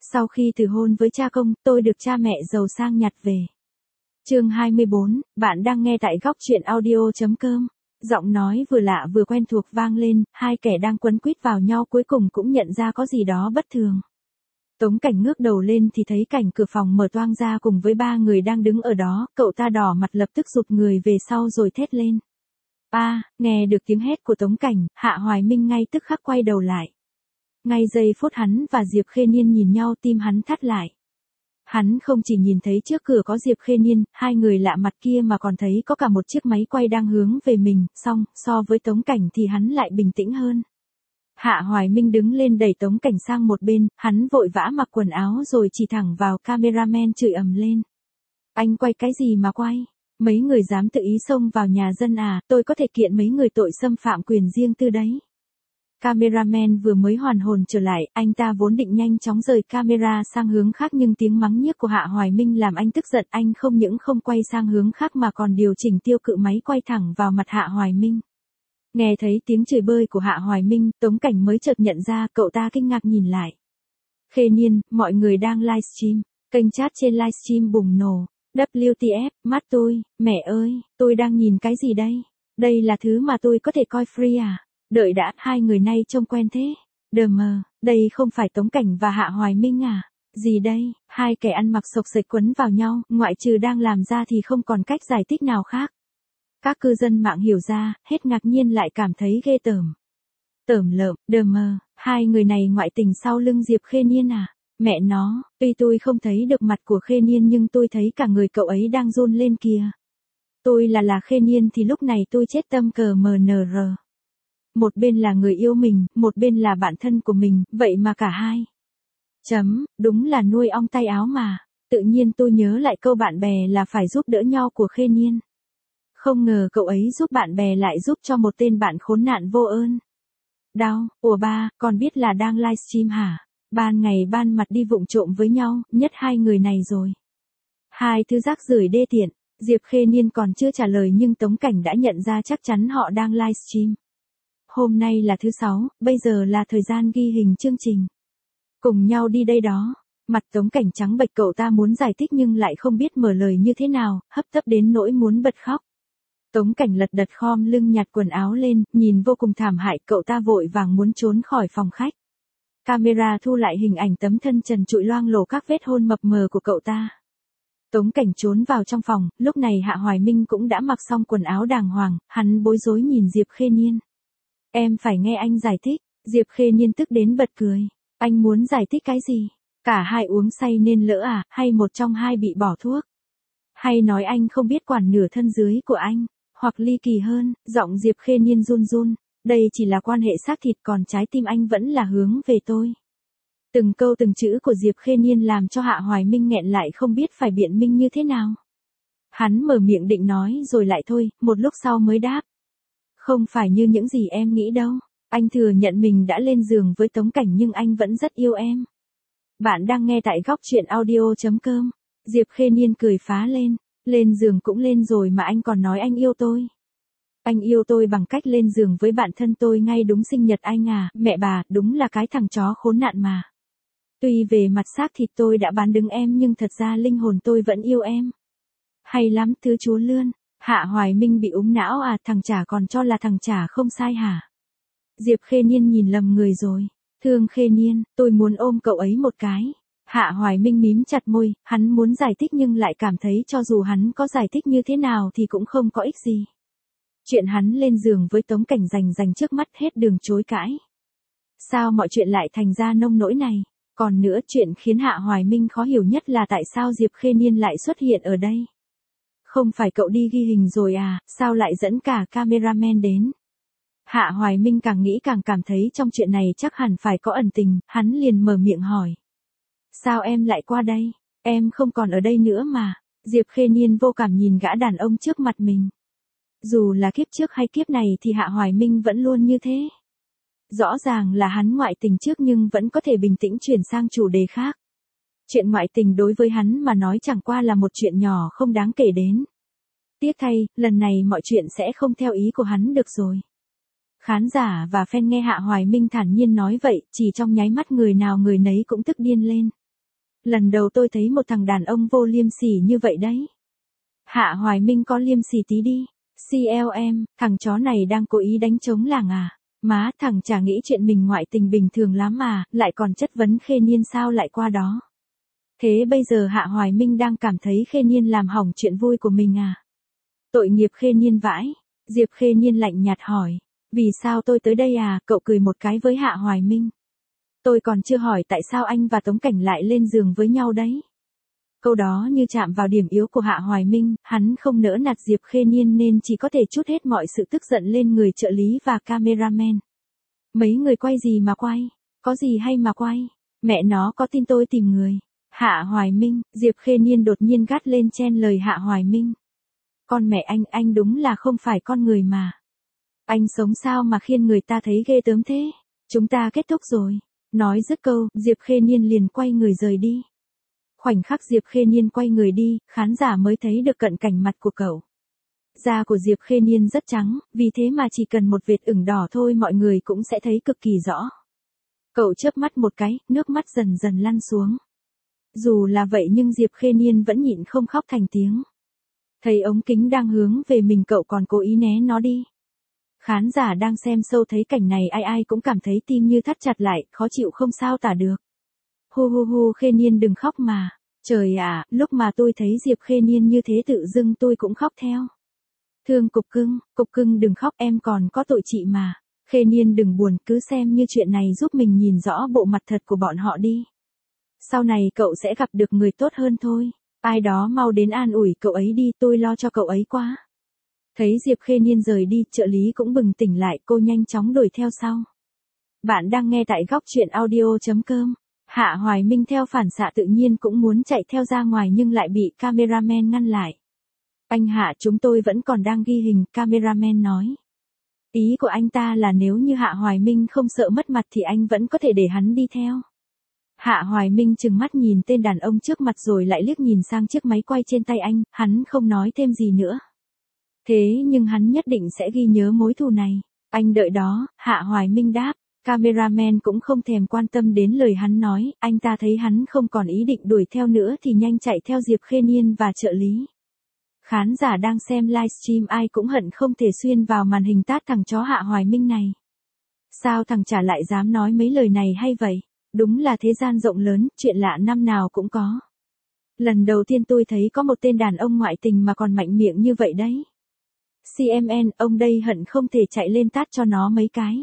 Sau khi từ hôn với cha công, tôi được cha mẹ giàu sang nhặt về. Chương 24, bạn đang nghe tại góc truyện audio.com. Giọng nói vừa lạ vừa quen thuộc vang lên, hai kẻ đang quấn quýt vào nhau cuối cùng cũng nhận ra có gì đó bất thường. Tống Cảnh ngước đầu lên thì thấy cảnh cửa phòng mở toang ra cùng với ba người đang đứng ở đó, cậu ta đỏ mặt lập tức rụt người về sau rồi thét lên. Nghe được tiếng hét của Tống Cảnh, Hạ Hoài Minh ngay tức khắc quay đầu lại. Ngay giây phút hắn và Diệp Khê Niên nhìn nhau tim hắn thắt lại. Hắn không chỉ nhìn thấy trước cửa có Diệp Khê Niên, hai người lạ mặt kia mà còn thấy có cả một chiếc máy quay đang hướng về mình, song, so với Tống Cảnh thì hắn lại bình tĩnh hơn. Hạ Hoài Minh đứng lên đẩy Tống Cảnh sang một bên, hắn vội vã mặc quần áo rồi chỉ thẳng vào cameraman chửi ầm lên. Anh quay cái gì mà quay? Mấy người dám tự ý xông vào nhà dân à, tôi có thể kiện mấy người tội xâm phạm quyền riêng tư đấy. Cameraman vừa mới hoàn hồn trở lại, anh ta vốn định nhanh chóng rời camera sang hướng khác nhưng tiếng mắng nhiếc của Hạ Hoài Minh làm anh tức giận, anh không những không quay sang hướng khác mà còn điều chỉnh tiêu cự máy quay thẳng vào mặt Hạ Hoài Minh. Nghe thấy tiếng chửi bới của Hạ Hoài Minh, Tống Cảnh mới chợt nhận ra, cậu ta kinh ngạc nhìn lại. Khê Niên, mọi người đang livestream, kênh chat trên livestream bùng nổ. WTF, mắt tôi, mẹ ơi, tôi đang nhìn cái gì đây? Đây là thứ mà tôi có thể coi free à? Đợi đã, hai người này trông quen thế. Đờ mờ, đây không phải Tống Cảnh và Hạ Hoài Minh à? Gì đây? Hai kẻ ăn mặc xộc xệch quấn vào nhau, ngoại trừ đang làm ra thì không còn cách giải thích nào khác. Các cư dân mạng hiểu ra, hết ngạc nhiên lại cảm thấy ghê tởm. Tởm lợm, đờ mờ, hai người này ngoại tình sau lưng Diệp Khê Niên à? Mẹ nó, tuy tôi không thấy được mặt của Khê Niên nhưng tôi thấy cả người cậu ấy đang run lên kìa. Tôi là Khê Niên thì lúc này tôi chết tâm cờ MNR. Một bên là người yêu mình, một bên là bạn thân của mình, vậy mà cả hai. Đúng là nuôi ong tay áo mà. Tự nhiên tôi nhớ lại câu bạn bè là phải giúp đỡ nhau của Khê Niên. Không ngờ cậu ấy giúp bạn bè lại giúp cho một tên bạn khốn nạn vô ơn. Đau, ủa ba, con biết là đang livestream hả? Ban ngày ban mặt đi vụng trộm với nhau, nhất hai người này rồi. Hai thứ rác rưởi đê tiện, Diệp Khê Niên còn chưa trả lời nhưng Tống Cảnh đã nhận ra chắc chắn họ đang livestream. Hôm nay là thứ 6, bây giờ là thời gian ghi hình chương trình. Cùng nhau đi đây đó. Mặt Tống Cảnh trắng bệch, cậu ta muốn giải thích nhưng lại không biết mở lời như thế nào, hấp tấp đến nỗi muốn bật khóc. Tống Cảnh lật đật khom lưng nhặt quần áo lên, nhìn vô cùng thảm hại, cậu ta vội vàng muốn trốn khỏi phòng khách. Camera thu lại hình ảnh tấm thân trần trụi loang lổ các vết hôn mập mờ của cậu ta. Tống Cảnh trốn vào trong phòng, lúc này Hạ Hoài Minh cũng đã mặc xong quần áo đàng hoàng, hắn bối rối nhìn Diệp Khê Niên. Em phải nghe anh giải thích, Diệp Khê Niên tức đến bật cười. Anh muốn giải thích cái gì? Cả hai uống say nên lỡ à, hay một trong hai bị bỏ thuốc? Hay nói anh không biết quản nửa thân dưới của anh? Hoặc ly kỳ hơn, giọng Diệp Khê Niên run run. Đây chỉ là quan hệ xác thịt còn trái tim anh vẫn là hướng về tôi. Từng câu từng chữ của Diệp Khê Niên làm cho Hạ Hoài Minh nghẹn lại không biết phải biện minh như thế nào. Hắn mở miệng định nói rồi lại thôi, một lúc sau mới đáp. Không phải như những gì em nghĩ đâu. Anh thừa nhận mình đã lên giường với Tống Cảnh nhưng anh vẫn rất yêu em. Bạn đang nghe tại góc truyện audio.com. Diệp Khê Niên cười phá lên. Lên giường cũng lên rồi mà anh còn nói anh yêu tôi. Anh yêu tôi bằng cách lên giường với bạn thân tôi ngay đúng sinh nhật anh à, mẹ bà, đúng là cái thằng chó khốn nạn mà. Tuy về mặt xác thịt tôi đã bán đứng em nhưng thật ra linh hồn tôi vẫn yêu em. Hay lắm thứ chúa lươn. Hạ Hoài Minh bị úng não à, thằng chả còn cho là thằng chả không sai hả? Diệp Khê Niên nhìn lầm người rồi. Thương Khê Niên, tôi muốn ôm cậu ấy một cái. Hạ Hoài Minh mím chặt môi, hắn muốn giải thích nhưng lại cảm thấy cho dù hắn có giải thích như thế nào thì cũng không có ích gì. Chuyện hắn lên giường với Tống Cảnh rành trước mắt hết đường chối cãi. Sao mọi chuyện lại thành ra nông nỗi này? Còn nữa, chuyện khiến Hạ Hoài Minh khó hiểu nhất là tại sao Diệp Khê Niên lại xuất hiện ở đây. Không phải cậu đi ghi hình rồi à, sao lại dẫn cả cameraman đến? Hạ Hoài Minh càng nghĩ càng cảm thấy trong chuyện này chắc hẳn phải có ẩn tình, hắn liền mở miệng hỏi. Sao em lại qua đây? Em không còn ở đây nữa mà. Diệp Khê Niên vô cảm nhìn gã đàn ông trước mặt mình. Dù là kiếp trước hay kiếp này thì Hạ Hoài Minh vẫn luôn như thế. Rõ ràng là hắn ngoại tình trước nhưng vẫn có thể bình tĩnh chuyển sang chủ đề khác. Chuyện ngoại tình đối với hắn mà nói chẳng qua là một chuyện nhỏ không đáng kể đến. Tiếc thay, lần này mọi chuyện sẽ không theo ý của hắn được rồi. Khán giả và fan nghe Hạ Hoài Minh thản nhiên nói vậy, chỉ trong nháy mắt người nào người nấy cũng tức điên lên. Lần đầu tôi thấy một thằng đàn ông vô liêm sỉ như vậy đấy. Hạ Hoài Minh có liêm sỉ tí đi. CLM, thằng chó này đang cố ý đánh trống làng à? Má, thằng chả nghĩ chuyện mình ngoại tình bình thường lắm mà, lại còn chất vấn Khê Niên sao lại qua đó. Thế bây giờ Hạ Hoài Minh đang cảm thấy Khê Niên làm hỏng chuyện vui của mình à? Tội nghiệp Khê Niên vãi. Diệp Khê Niên lạnh nhạt hỏi. Vì sao tôi tới đây à? Cậu cười một cái với Hạ Hoài Minh. Tôi còn chưa hỏi tại sao anh và Tống Cảnh lại lên giường với nhau đấy. Câu đó như chạm vào điểm yếu của Hạ Hoài Minh, hắn không nỡ nạt Diệp Khê Niên nên chỉ có thể trút hết mọi sự tức giận lên người trợ lý và cameraman. Mấy người quay gì mà quay? Có gì hay mà quay? Mẹ nó có tin tôi tìm người. Hạ Hoài Minh, Diệp Khê Niên đột nhiên gắt lên chen lời Hạ Hoài Minh. Con mẹ anh đúng là không phải con người mà. Anh sống sao mà khiến người ta thấy ghê tởm thế? Chúng ta kết thúc rồi. Nói dứt câu, Diệp Khê Niên liền quay người rời đi. Khoảnh khắc Diệp Khê Niên quay người đi, khán giả mới thấy được cận cảnh mặt của cậu. Da của Diệp Khê Niên rất trắng, vì thế mà chỉ cần một vệt ửng đỏ thôi mọi người cũng sẽ thấy cực kỳ rõ. Cậu chớp mắt một cái, nước mắt dần dần lăn xuống. Dù là vậy nhưng Diệp Khê Niên vẫn nhịn không khóc thành tiếng. Thấy ống kính đang hướng về mình cậu còn cố ý né nó đi. Khán giả đang xem show thấy cảnh này ai cũng cảm thấy tim như thắt chặt lại, khó chịu không sao tả được. Hu hu hu Khê Niên đừng khóc mà. Trời ạ, lúc mà tôi thấy Diệp Khê Niên như thế tự dưng tôi cũng khóc theo. Thương Cục Cưng đừng khóc em còn có tội chị mà. Khê Niên đừng buồn cứ xem như chuyện này giúp mình nhìn rõ bộ mặt thật của bọn họ đi. Sau này cậu sẽ gặp được người tốt hơn thôi. Ai đó mau đến an ủi cậu ấy đi tôi lo cho cậu ấy quá. Thấy Diệp Khê Niên rời đi trợ lý cũng bừng tỉnh lại cô nhanh chóng đuổi theo sau. Bạn đang nghe tại góc chuyện audio.com. Hạ Hoài Minh theo phản xạ tự nhiên cũng muốn chạy theo ra ngoài nhưng lại bị cameraman ngăn lại. Anh Hạ chúng tôi vẫn còn đang ghi hình, cameraman nói. Ý của anh ta là nếu như Hạ Hoài Minh không sợ mất mặt thì anh vẫn có thể để hắn đi theo. Hạ Hoài Minh trừng mắt nhìn tên đàn ông trước mặt rồi lại liếc nhìn sang chiếc máy quay trên tay anh, hắn không nói thêm gì nữa. Thế nhưng hắn nhất định sẽ ghi nhớ mối thù này. Anh đợi đó, Hạ Hoài Minh đáp. Cameraman cũng không thèm quan tâm đến lời hắn nói, anh ta thấy hắn không còn ý định đuổi theo nữa thì nhanh chạy theo Diệp Khê Niên và trợ lý. Khán giả đang xem livestream ai cũng hận không thể xuyên vào màn hình tát thằng chó Hạ Hoài Minh này. Sao thằng chả lại dám nói mấy lời này hay vậy? Đúng là thế gian rộng lớn, chuyện lạ năm nào cũng có. Lần đầu tiên tôi thấy có một tên đàn ông ngoại tình mà còn mạnh miệng như vậy đấy. CMN, ông đây hận không thể chạy lên tát cho nó mấy cái.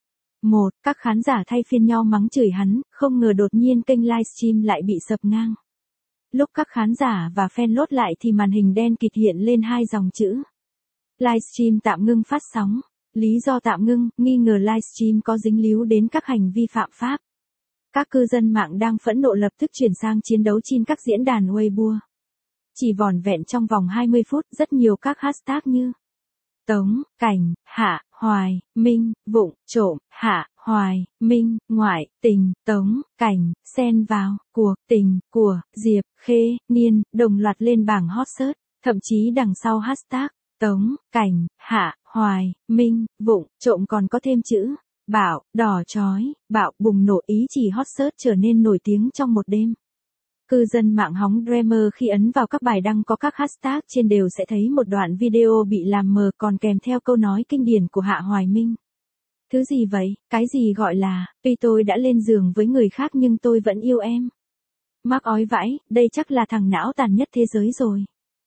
Các khán giả thay phiên nhau mắng chửi hắn, không ngờ đột nhiên kênh livestream lại bị sập ngang. Lúc các khán giả và fan lốt lại thì màn hình đen kịt hiện lên hai dòng chữ. Livestream tạm ngưng phát sóng. Lý do tạm ngưng, nghi ngờ livestream có dính líu đến các hành vi phạm pháp. Các cư dân mạng đang phẫn nộ lập tức chuyển sang chiến đấu trên các diễn đàn Weibo. Chỉ vỏn vẹn trong vòng 20 phút rất nhiều các hashtag như Tống, Cảnh, Hạ, Hoài, Minh, Vụng, Trộm, Hạ, Hoài, Minh, Ngoại, Tình, Tống, Cảnh, xen vào, cuộc, tình, của, Diệp, Khê, Niên, đồng loạt lên bảng hot search, thậm chí đằng sau hashtag, Tống, Cảnh, Hạ, Hoài, Minh, Vụng, Trộm còn có thêm chữ, bạo, đỏ chói, bạo bùng nổ ý chỉ hot search trở nên nổi tiếng trong một đêm. Cư dân mạng hóng Dreamer khi ấn vào các bài đăng có các hashtag trên đều sẽ thấy một đoạn video bị làm mờ còn kèm theo câu nói kinh điển của Hạ Hoài Minh. Thứ gì vậy? Cái gì gọi là, tuy tôi đã lên giường với người khác nhưng tôi vẫn yêu em. Mắc ói vãi, đây chắc là thằng não tàn nhất thế giới rồi.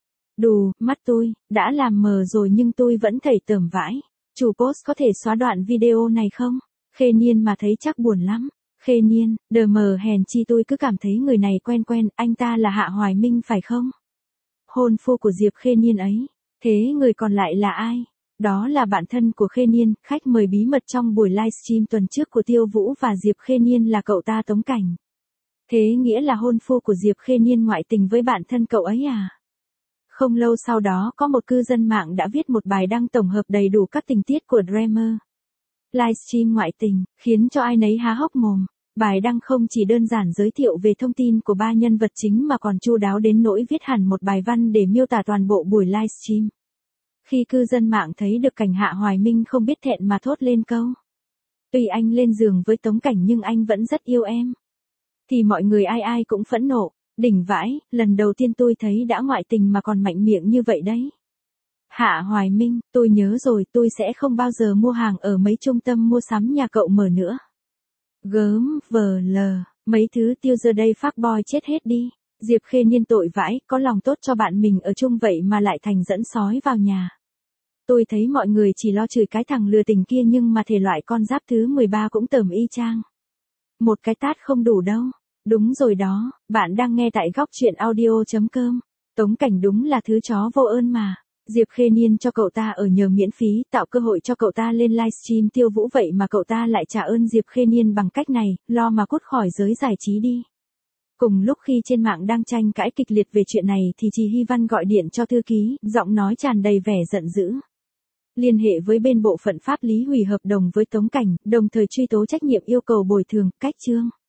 Đù, mắt tôi, đã làm mờ rồi nhưng tôi vẫn thấy tởm vãi. Chủ post có thể xóa đoạn video này không? Khê Niên mà thấy chắc buồn lắm. Khê Niên, đờ mờ hèn chi tôi cứ cảm thấy người này quen, anh ta là Hạ Hoài Minh phải không? Hôn phu của Diệp Khê Niên ấy. Thế người còn lại là ai? Đó là bạn thân của Khê Niên, khách mời bí mật trong buổi livestream tuần trước của Tiêu Vũ và Diệp Khê Niên là cậu ta Tống Cảnh. Thế nghĩa là hôn phu của Diệp Khê Niên ngoại tình với bạn thân cậu ấy à? Không lâu sau đó có một cư dân mạng đã viết một bài đăng tổng hợp đầy đủ các tình tiết của Dreamer. Livestream ngoại tình, khiến cho ai nấy há hốc mồm. Bài đăng không chỉ đơn giản giới thiệu về thông tin của ba nhân vật chính mà còn chu đáo đến nỗi viết hẳn một bài văn để miêu tả toàn bộ buổi livestream. Khi cư dân mạng thấy được cảnh Hạ Hoài Minh không biết thẹn mà thốt lên câu. Tuy anh lên giường với Tống Cảnh nhưng anh vẫn rất yêu em. thì mọi người ai ai cũng phẫn nộ, đỉnh vãi, lần đầu tiên tôi thấy đã ngoại tình mà còn mạnh miệng như vậy đấy. Hạ Hoài Minh, tôi nhớ rồi, tôi sẽ không bao giờ mua hàng ở mấy trung tâm mua sắm nhà cậu mở nữa. Gớm, mấy thứ tiêu giờ đây fuckboy chết hết đi. Diệp Khê Nhiên tội vãi, có lòng tốt cho bạn mình ở chung vậy mà lại thành dẫn sói vào nhà. Tôi thấy mọi người chỉ lo chửi cái thằng lừa tình kia nhưng mà thể loại con giáp thứ 13 cũng tởm y chang. Một cái tát không đủ đâu. Đúng rồi đó, bạn đang nghe tại góc chuyện audio.com. Tống Cảnh đúng là thứ chó vô ơn mà. Diệp Khê Nhiên cho cậu ta ở nhờ miễn phí, tạo cơ hội cho cậu ta lên livestream tiêu vũ vậy mà cậu ta lại trả ơn Diệp Khê Nhiên bằng cách này, lo mà cút khỏi giới giải trí đi. Cùng lúc khi trên mạng đang tranh cãi kịch liệt về chuyện này thì chị Hy Văn gọi điện cho thư ký, giọng nói tràn đầy vẻ giận dữ. Liên hệ với bên bộ phận pháp lý hủy hợp đồng với Tống Cảnh, đồng thời truy tố trách nhiệm yêu cầu bồi thường, cách chương.